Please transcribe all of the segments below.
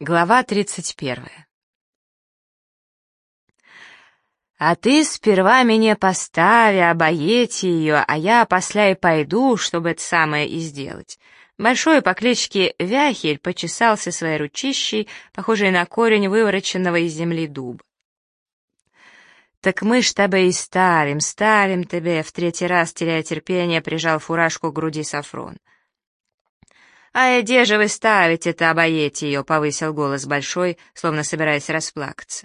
Глава 31. «А ты сперва меня постави, обоете ее, а я посля и пойду, чтобы это самое и сделать». Большой по кличке Вяхерь почесался своей ручищей, похожей на корень вывороченного из земли дуба. «Так мы ж тебе и ставим тебе», — в третий раз, теряя терпение, прижал фуражку к груди Сафрон. «А где же вы ставите-то, обоете ее?» — повысил голос Большой, словно собираясь расплакаться.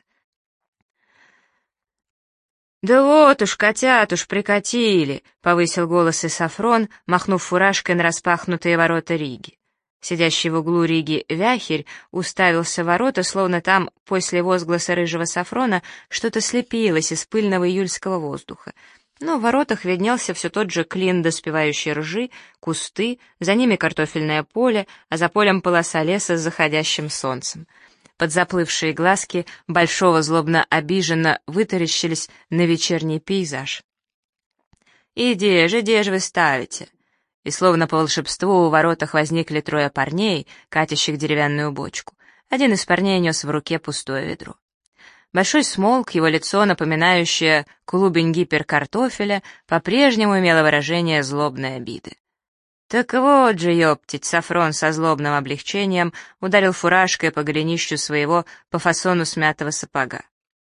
«Да вот уж, котят уж прикатили», — повысил голос и Сафрон, махнув фуражкой на распахнутые ворота Риги. Сидящий в углу Риги Вяхерь уставился в ворота, словно там, после возгласа рыжего Сафрона, что-то слепилось из пыльного июльского воздуха. Но в воротах виднелся все тот же клин доспевающей ржи, кусты, за ними картофельное поле, а за полем полоса леса с заходящим солнцем. Под заплывшие глазки Большого злобно обиженно вытаращились на вечерний пейзаж. «Иди же вы ставите!» И словно по волшебству у воротах возникли трое парней, катящих деревянную бочку. Один из парней нес в руке пустое ведро. Большой смолк, его лицо, напоминающее клубень гиперкартофеля, по-прежнему имело выражение злобной обиды. «Так вот же, ёптить!» — Сафрон со злобным облегчением ударил фуражкой по голенищу своего по фасону смятого сапога.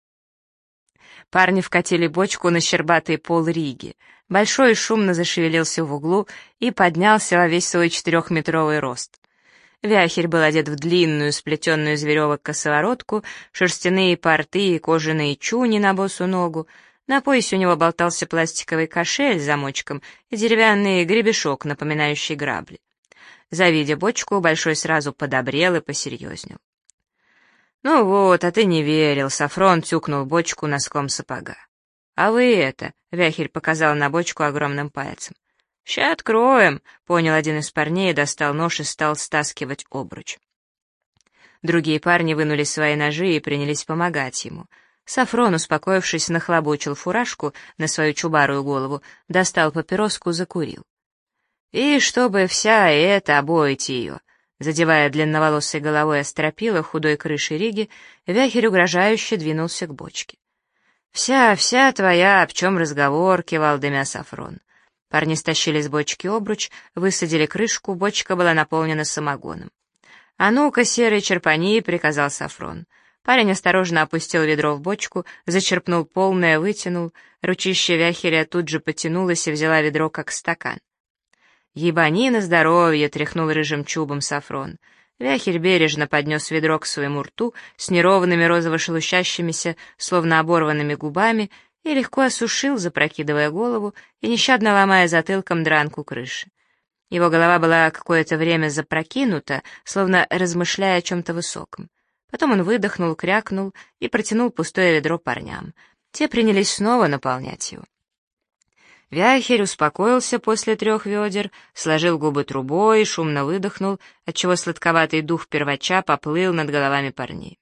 Парни вкатили бочку на щербатый пол Риги. Большой шумно зашевелился в углу и поднялся во весь свой 4-метровый рост. Вяхерь был одет в длинную, сплетенную из веревок косоворотку, шерстяные порты и кожаные чуни на босу ногу. На поясе у него болтался пластиковый кошель с замочком и деревянный гребешок, напоминающий грабли. Завидя бочку, Большой сразу подобрел и посерьезнел. «Ну вот, а ты не верил», — Сафрон тюкнул бочку носком сапога. «А вы это», — Вяхерь показал на бочку огромным пальцем. «Ща откроем», — понял один из парней, достал нож и стал стаскивать обруч. Другие парни вынули свои ножи и принялись помогать ему. Сафрон, успокоившись, нахлобучил фуражку на свою чубарую голову, достал папироску, закурил. «И чтобы вся эта, обойте ее», — задевая длинноволосой головой остропила худой крыши Риги, Вяхерь угрожающе двинулся к бочке. «Вся твоя, об чем разговор», — кивал дымя Сафрон. Парни стащили с бочки обруч, высадили крышку, бочка была наполнена самогоном. «А ну-ка, серый, черпани», — приказал Сафрон. Парень осторожно опустил ведро в бочку, зачерпнул полное, вытянул, ручище Вяхеря тут же потянулось и взяла ведро как стакан. «Ебани на здоровье», — тряхнул рыжим чубом Сафрон. Вяхерь бережно поднес ведро к своему рту с неровными розово-шелущащимися, словно оборванными губами, и легко осушил, запрокидывая голову и нещадно ломая затылком дранку крыши. Его голова была какое-то время запрокинута, словно размышляя о чем-то высоком. Потом он выдохнул, крякнул и протянул пустое ведро парням. Те принялись снова наполнять его. Вяхерь успокоился после 3 ведер, сложил губы трубой и шумно выдохнул, отчего сладковатый дух первача поплыл над головами парней.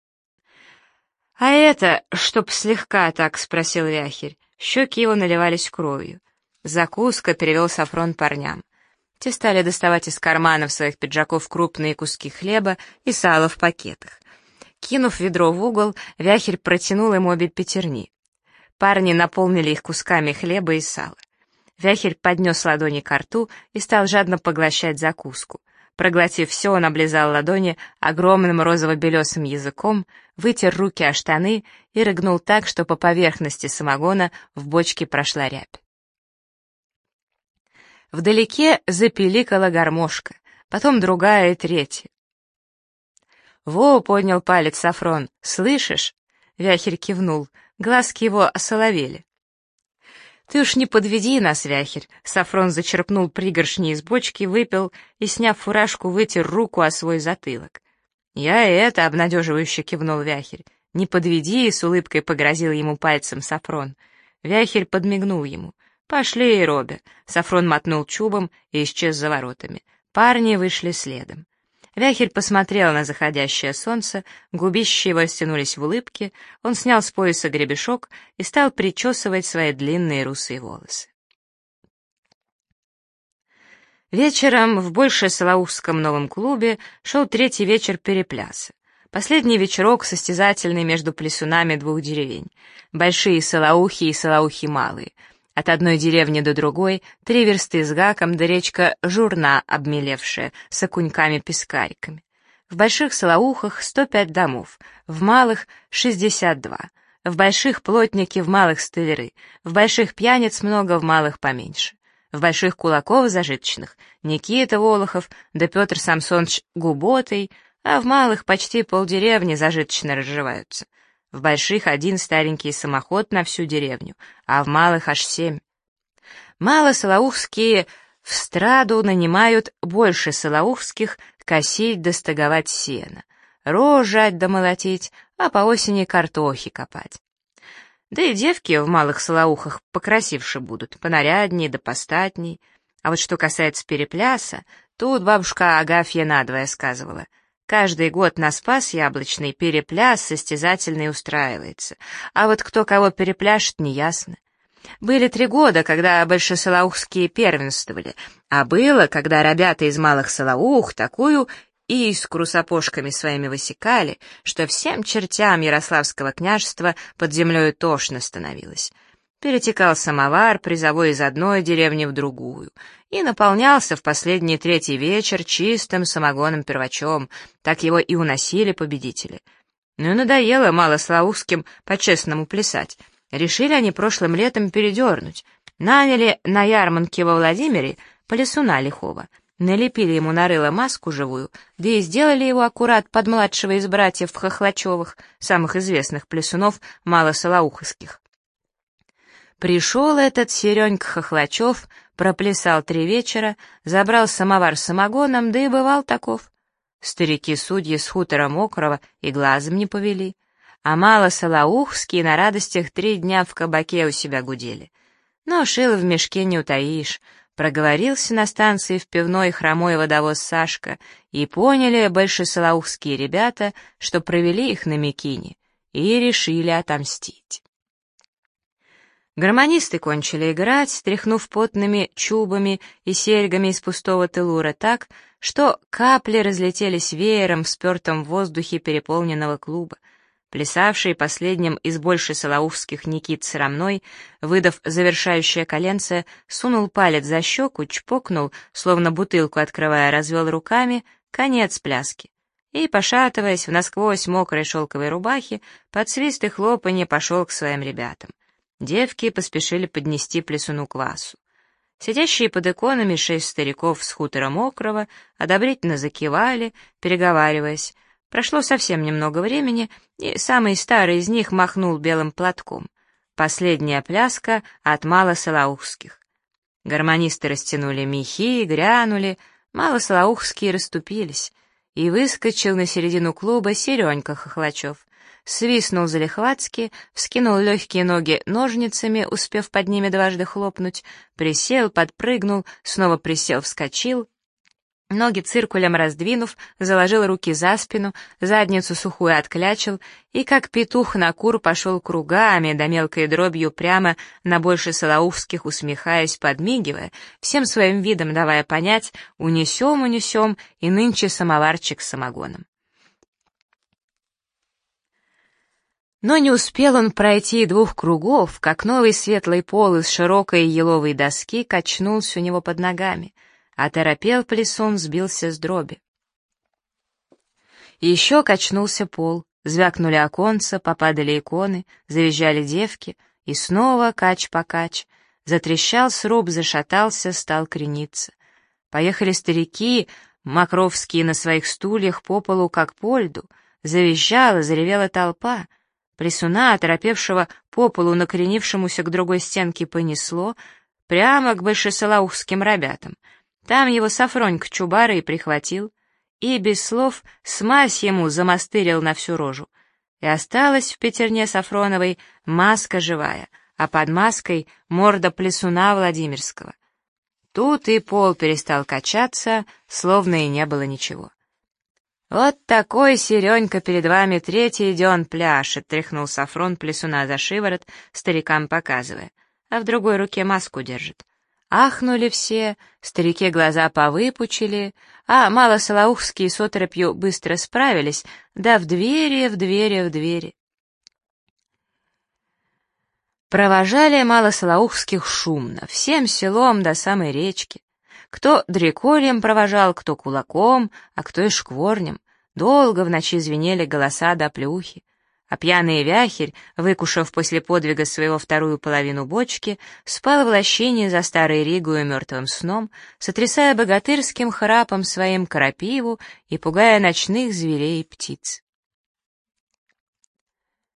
«А это, чтоб слегка так?» — спросил Вяхерь. Щеки его наливались кровью. «Закуска», — перевел Сафрон парням. Те стали доставать из карманов своих пиджаков крупные куски хлеба и сала в пакетах. Кинув ведро в угол, Вяхерь протянул им обе пятерни. Парни наполнили их кусками хлеба и сала. Вяхерь поднес ладони ко рту и стал жадно поглощать закуску. Проглотив все, он облизал ладони огромным розово-белесым языком, вытер руки о штаны и рыгнул так, что по поверхности самогона в бочке прошла рябь. Вдалеке запиликала гармошка, потом другая и третья. «Во!» — поднял палец Сафрон. «Слышишь?» — Вяхерь кивнул. Глазки его осоловели. «Ты уж не подведи нас, Вяхерь!» Сафрон зачерпнул пригоршни из бочки, выпил и, сняв фуражку, вытер руку о свой затылок. «Я это!» — обнадеживающе кивнул Вяхерь. «Не подведи!» — с улыбкой погрозил ему пальцем Сафрон. Вяхерь подмигнул ему. «Пошли, Робби!» Сафрон мотнул чубом и исчез за воротами. Парни вышли следом. Вяхерь посмотрел на заходящее солнце, губища его стянулись в улыбке, он снял с пояса гребешок и стал причесывать свои длинные русые волосы. Вечером в Большесолоухском новом клубе шел 3-й вечер перепляса. Последний вечерок состязательный между плесунами двух деревень. Большие Солоухи и Солоухи малые. От одной деревни до другой 3 версты с гаком, да речка Журна обмелевшая, с окуньками-пескариками. В больших Солоухах 105 домов, в малых — 62. В больших плотники, в малых столяры, в больших пьяниц много, в малых поменьше. В больших кулаков зажиточных Никита Волохов да Петр Самсоныч Губотый, а в малых почти полдеревни зажиточно разживаются. В больших 1 старенький самоход на всю деревню, а в малых аж 7. Малосолоухские в страду нанимают больше солоухских косить да стоговать сено, рожать да молотить, а по осени картохи копать. Да и девки в малых Солоухах покрасивше будут, понарядней да постатней. А вот что касается перепляса, тут бабушка Агафья надвое сказывала. Каждый год на Спас Яблочный перепляс состязательный устраивается, а вот кто кого перепляшет, неясно. Были 3 года, когда большесолоухские первенствовали, а было, когда ребята из малых Солоух такую искру сапожками своими высекали, что всем чертям Ярославского княжества под землей тошно становилось. Перетекал самовар призовой из одной деревни в другую и наполнялся в последний 3-й вечер чистым самогоном-первачом, так его и уносили победители. Ну, надоело малослоухским по-честному плясать. Решили они прошлым летом передернуть. Наняли на ярмарке во Владимире плясуна лихого, налепили ему на рыло маску живую, да и сделали его аккурат под младшего из братьев Хохлачевых, самых известных плясунов малосолоуховских. Пришел этот Серенька Хохлачев, проплясал 3 вечера, забрал самовар с самогоном, да и бывал таков. Старики-судьи с хутора Мокрого и глазом не повели, а малосолоухские на радостях 3 дня в кабаке у себя гудели. Но шило в мешке не утаишь. Проговорился на станции в пивной хромой водовоз Сашка, и поняли большесолоухские ребята, что провели их на Микине, и решили отомстить. Гармонисты кончили играть, стряхнув потными чубами и серьгами из пустого тылура так, что капли разлетелись веером в спертом воздухе переполненного клуба. Плясавший последним из большесолоухских Никит Срамной, выдав завершающее коленце, сунул палец за щеку, чпокнул, словно бутылку открывая, развел руками, конец пляски. И, пошатываясь в насквозь мокрой шелковой рубахе, под свист и хлопанье пошел к своим ребятам. Девки поспешили поднести плясуну квасу. Сидящие под иконами 6 стариков с хутора Мокрого одобрительно закивали, переговариваясь. Прошло совсем немного времени, и самый старый из них махнул белым платком. Последняя пляска от малосолоухских. Гармонисты растянули мехи, грянули, малосолоухские расступились, и выскочил на середину клуба Серенька Хохлачев. Свистнул залихватски, вскинул легкие ноги ножницами, успев под ними дважды хлопнуть, присел, подпрыгнул, снова присел, вскочил, ноги циркулем раздвинув, заложил руки за спину, задницу сухую отклячил и, как петух на кур, пошел кругами, да мелкой дробью прямо на большесолоухских, усмехаясь, подмигивая, всем своим видом давая понять: унесем, унесем, и нынче самоварчик с самогоном. Но не успел он пройти 2 кругов, как новый светлый пол из широкой еловой доски качнулся у него под ногами. Оторопел плясун, сбился с дроби. Еще качнулся пол, звякнули оконца, попадали иконы, завизжали девки, и снова кач-покач. Затрещал сруб, зашатался, стал крениться. Поехали старики, мокровские на своих стульях по полу, как по льду. Завизжала, заревела толпа. Плясуна, оторопевшего по полу, накренившемуся к другой стенке, понесло прямо к большесолоухским ребятам. Там его Сафронька Чубара и прихватил, и без слов смазь ему замастырил на всю рожу. И осталась в пятерне Сафроновой маска живая, а под маской морда плясуна Владимирского. Тут и пол перестал качаться, словно и не было ничего. «Вот такой, Серенька, перед вами 3-й дён пляшет», — тряхнул Сафрон плясуна за шиворот, старикам показывая, а в другой руке маску держит. Ахнули все, старики глаза повыпучили, а малосолоухские с оторопью быстро справились, да в двери, в двери, в двери. Провожали малосолоухских шумно, всем селом до самой речки. Кто дрекольем провожал, кто кулаком, а кто и шкворнем. Долго в ночи звенели голоса до плюхи. А пьяный вяхерь, выкушав после подвига своего вторую половину бочки, спал в лощине за старой Ригою мертвым сном, сотрясая богатырским храпом своим крапиву и пугая ночных зверей и птиц.